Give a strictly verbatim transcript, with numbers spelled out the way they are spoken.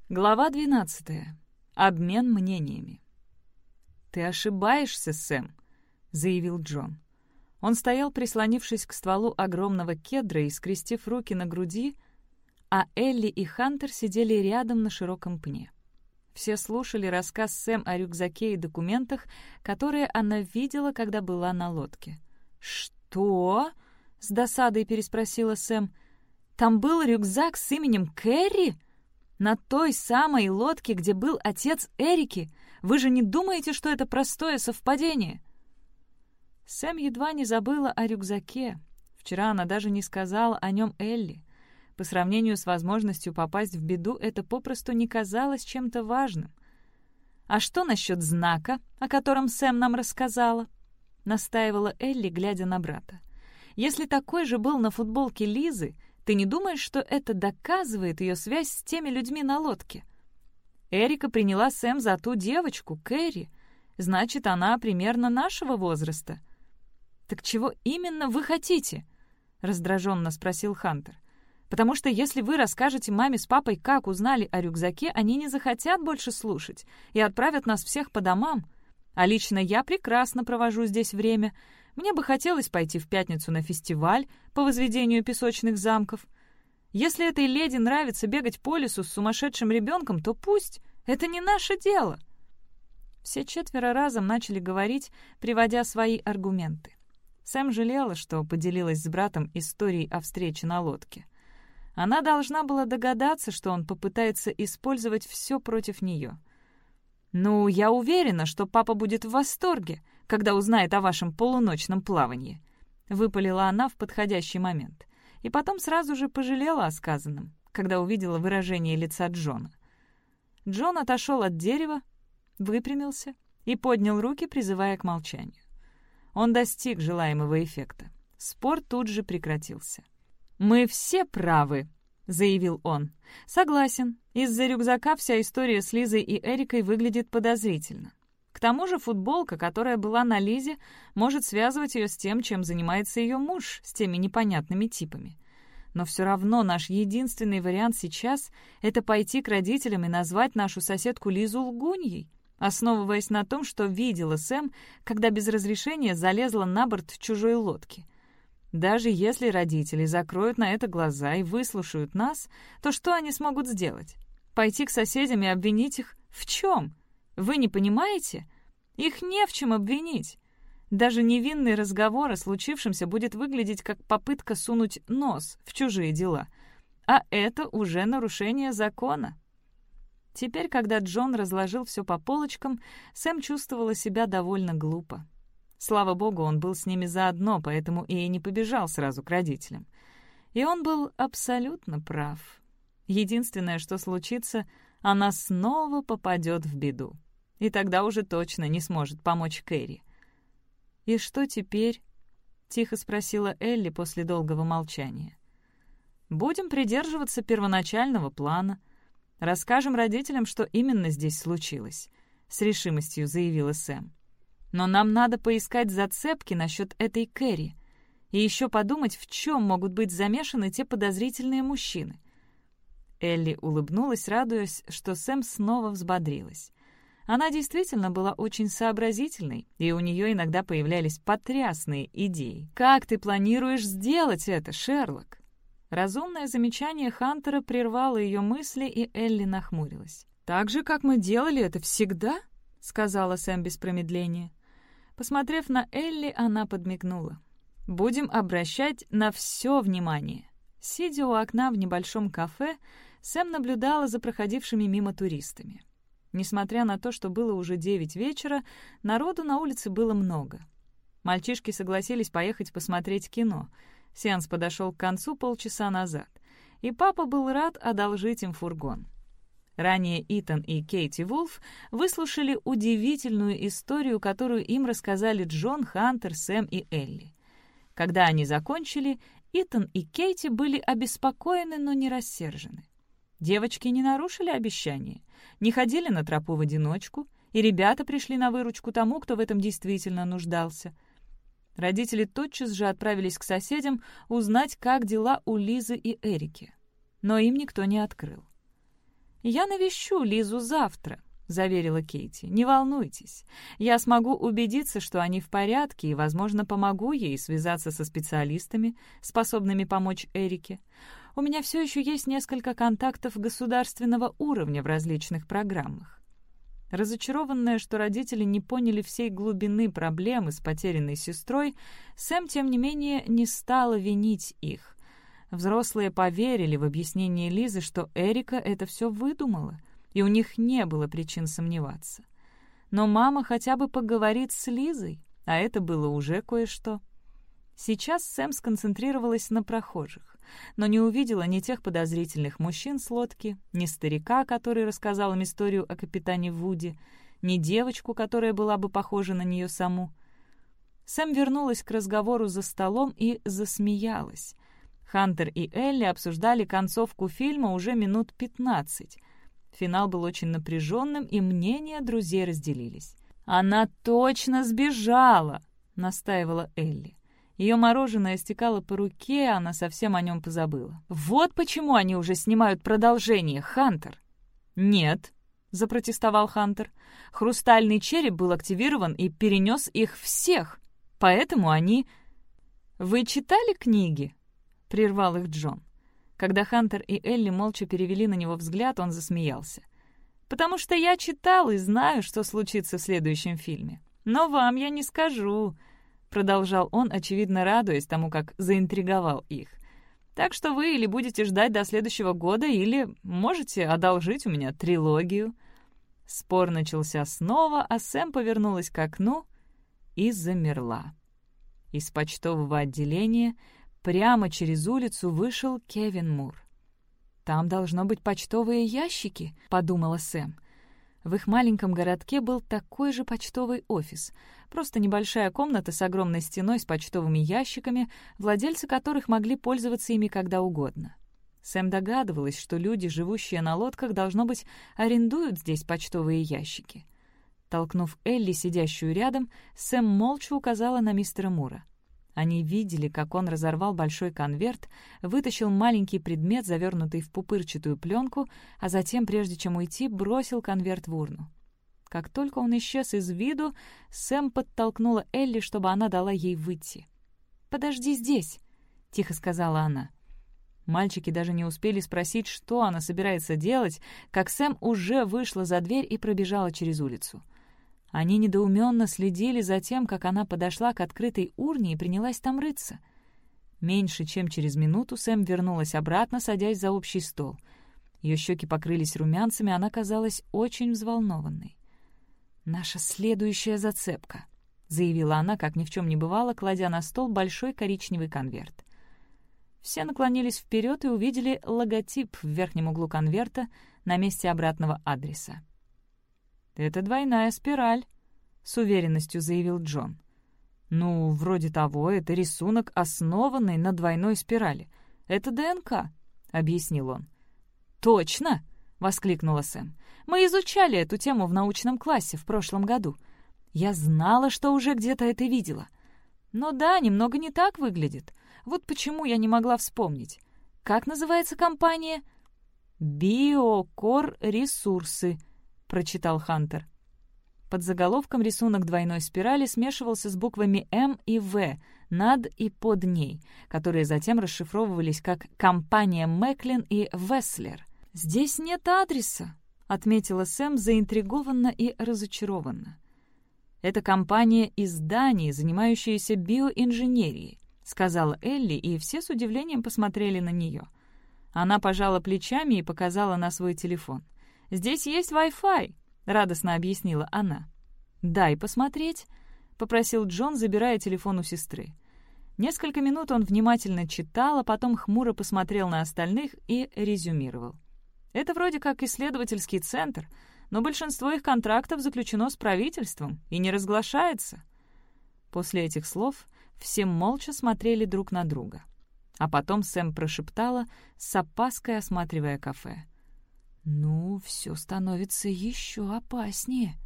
Глава двенадцатая. Обмен мнениями. «Ты ошибаешься, Сэм», — заявил Джон. Он стоял, прислонившись к стволу огромного кедра и скрестив руки на груди, а Элли и Хантер сидели рядом на широком пне. Все слушали рассказ Сэм о рюкзаке и документах, которые она видела, когда была на лодке. «Что?» — с досадой переспросила Сэм. «Там был рюкзак с именем Кэрри? На той самой лодке, где был отец Эрики? Вы же не думаете, что это простое совпадение?» Сэм едва не забыла о рюкзаке. Вчера она даже не сказала о нем Элли. По сравнению с возможностью попасть в беду, это попросту не казалось чем-то важным. «А что насчет знака, о котором Сэм нам рассказала?» — настаивала Элли, глядя на брата. «Если такой же был на футболке Лизы, ты не думаешь, что это доказывает ее связь с теми людьми на лодке? Эрика приняла Сэм за ту девочку, Кэрри. Значит, она примерно нашего возраста». «Так чего именно вы хотите?» — раздраженно спросил Хантер. «Потому что если вы расскажете маме с папой, как узнали о рюкзаке, они не захотят больше слушать и отправят нас всех по домам. А лично я прекрасно провожу здесь время. Мне бы хотелось пойти в пятницу на фестиваль по возведению песочных замков. Если этой леди нравится бегать по лесу с сумасшедшим ребенком, то пусть. Это не наше дело». Все четверо разом начали говорить, приводя свои аргументы. Сэм жалела, что поделилась с братом историей о встрече на лодке. Она должна была догадаться, что он попытается использовать все против нее. «Ну, я уверена, что папа будет в восторге, когда узнает о вашем полуночном плавании», — выпалила она в подходящий момент. И потом сразу же пожалела о сказанном, когда увидела выражение лица Джона. Джон отошел от дерева, выпрямился и поднял руки, призывая к молчанию. Он достиг желаемого эффекта. Спор тут же прекратился. «Мы все правы», — заявил он. «Согласен, из-за рюкзака вся история с Лизой и Эрикой выглядит подозрительно. К тому же футболка, которая была на Лизе, может связывать ее с тем, чем занимается ее муж, с теми непонятными типами. Но все равно наш единственный вариант сейчас — это пойти к родителям и назвать нашу соседку Лизу лгуньей, основываясь на том, что видела Сэм, когда без разрешения залезла на борт чужой лодки. Даже если родители закроют на это глаза и выслушают нас, то что они смогут сделать? Пойти к соседям и обвинить их в чем? Вы не понимаете? Их не в чем обвинить. Даже невинный разговор о случившемся будет выглядеть как попытка сунуть нос в чужие дела. А это уже нарушение закона. Теперь, когда Джон разложил все по полочкам, Сэм чувствовала себя довольно глупо. Слава богу, он был с ними заодно, поэтому и не побежал сразу к родителям. И он был абсолютно прав. Единственное, что случится, она снова попадет в беду. И тогда уже точно не сможет помочь Кэрри. «И что теперь?» — тихо спросила Элли после долгого молчания. «Будем придерживаться первоначального плана. Расскажем родителям, что именно здесь случилось», — с решимостью заявила Сэм. «Но нам надо поискать зацепки насчет этой Кэрри и еще подумать, в чем могут быть замешаны те подозрительные мужчины». Элли улыбнулась, радуясь, что Сэм снова взбодрилась. Она действительно была очень сообразительной, и у нее иногда появлялись потрясные идеи. «Как ты планируешь сделать это, Шерлок?» Разумное замечание Хантера прервало ее мысли, и Элли нахмурилась. «Так же, как мы делали это всегда?» — сказала Сэм без промедления. Посмотрев на Элли, она подмигнула. «Будем обращать на все внимание». Сидя у окна в небольшом кафе, Сэм наблюдала за проходившими мимо туристами. Несмотря на то, что было уже девять вечера, народу на улице было много. Мальчишки согласились поехать посмотреть кино. Сеанс подошел к концу полчаса назад, и папа был рад одолжить им фургон. Ранее Итан и Кейти Вулф выслушали удивительную историю, которую им рассказали Джон, Хантер, Сэм и Элли. Когда они закончили, Итан и Кейти были обеспокоены, но не рассержены. Девочки не нарушили обещание, не ходили на тропу в одиночку, и ребята пришли на выручку тому, кто в этом действительно нуждался. Родители тотчас же отправились к соседям узнать, как дела у Лизы и Эрики. Но им никто не открыл. «Я навещу Лизу завтра», — заверила Кейти. «Не волнуйтесь. Я смогу убедиться, что они в порядке, и, возможно, помогу ей связаться со специалистами, способными помочь Эрике. У меня все еще есть несколько контактов государственного уровня в различных программах». Разочарованная, что родители не поняли всей глубины проблемы с потерянной сестрой, Сэм, тем не менее, не стала винить их. Взрослые поверили в объяснение Лизы, что Эрика это все выдумала, и у них не было причин сомневаться. Но мама хотя бы поговорит с Лизой, а это было уже кое-что. Сейчас Сэм сконцентрировалась на прохожих, но не увидела ни тех подозрительных мужчин с лодки, ни старика, который рассказал им историю о капитане Вуди, ни девочку, которая была бы похожа на нее саму. Сэм вернулась к разговору за столом и засмеялась. Хантер и Элли обсуждали концовку фильма уже минут пятнадцать. Финал был очень напряженным, и мнения друзей разделились. «Она точно сбежала!» — настаивала Элли. Ее мороженое стекало по руке, она совсем о нем позабыла. «Вот почему они уже снимают продолжение, Хантер!» «Нет», — запротестовал Хантер. «Хрустальный череп был активирован и перенес их всех, поэтому они...» «Вы читали книги?» — прервал их Джон. Когда Хантер и Элли молча перевели на него взгляд, он засмеялся. «Потому что я читал и знаю, что случится в следующем фильме. Но вам я не скажу», — продолжал он, очевидно радуясь тому, как заинтриговал их. «Так что вы или будете ждать до следующего года, или можете одолжить у меня трилогию». Спор начался снова, а Сэм повернулась к окну и замерла. Из почтового отделения прямо через улицу вышел Кевин Мур. «Там должно быть почтовые ящики», — подумала Сэм. В их маленьком городке был такой же почтовый офис, просто небольшая комната с огромной стеной с почтовыми ящиками, владельцы которых могли пользоваться ими когда угодно. Сэм догадывалась, что люди, живущие на лодках, должно быть, арендуют здесь почтовые ящики. Толкнув Элли, сидящую рядом, Сэм молча указала на мистера Мура. Они видели, как он разорвал большой конверт, вытащил маленький предмет, завернутый в пупырчатую пленку, а затем, прежде чем уйти, бросил конверт в урну. Как только он исчез из виду, Сэм подтолкнула Элли, чтобы она дала ей выйти. «Подожди здесь», — тихо сказала она. Мальчики даже не успели спросить, что она собирается делать, как Сэм уже вышла за дверь и пробежала через улицу. Они недоуменно следили за тем, как она подошла к открытой урне и принялась там рыться. Меньше чем через минуту Сэм вернулась обратно, садясь за общий стол. Ее щеки покрылись румянцами, она казалась очень взволнованной. «Наша следующая зацепка», — заявила она, как ни в чем не бывало, кладя на стол большой коричневый конверт. Все наклонились вперед и увидели логотип в верхнем углу конверта на месте обратного адреса. «Это двойная спираль», — с уверенностью заявил Джон. «Ну, вроде того, это рисунок, основанный на двойной спирали. Это ДНК», — объяснил он. «Точно!» — воскликнула Сэм. «Мы изучали эту тему в научном классе в прошлом году. Я знала, что уже где-то это видела. Но да, немного не так выглядит. Вот почему я не могла вспомнить. Как называется компания?» «Биокор Ресурсы», — прочитал Хантер. Под заголовком рисунок двойной спирали смешивался с буквами «М» и «В» над и под ней, которые затем расшифровывались как «Компания Мэклин» и «Весслер». «Здесь нет адреса», — отметила Сэм заинтригованно и разочарованно. «Это компания изданий, занимающаяся биоинженерией», — сказала Элли, и все с удивлением посмотрели на нее. Она пожала плечами и показала на свой телефон. «Здесь есть Wi-Fi», — радостно объяснила она. «Дай посмотреть», — попросил Джон, забирая телефон у сестры. Несколько минут он внимательно читал, а потом хмуро посмотрел на остальных и резюмировал. «Это вроде как исследовательский центр, но большинство их контрактов заключено с правительством и не разглашается». После этих слов все молча смотрели друг на друга. А потом Сэм прошептала, с опаской осматривая кафе. «Ну, все становится еще опаснее».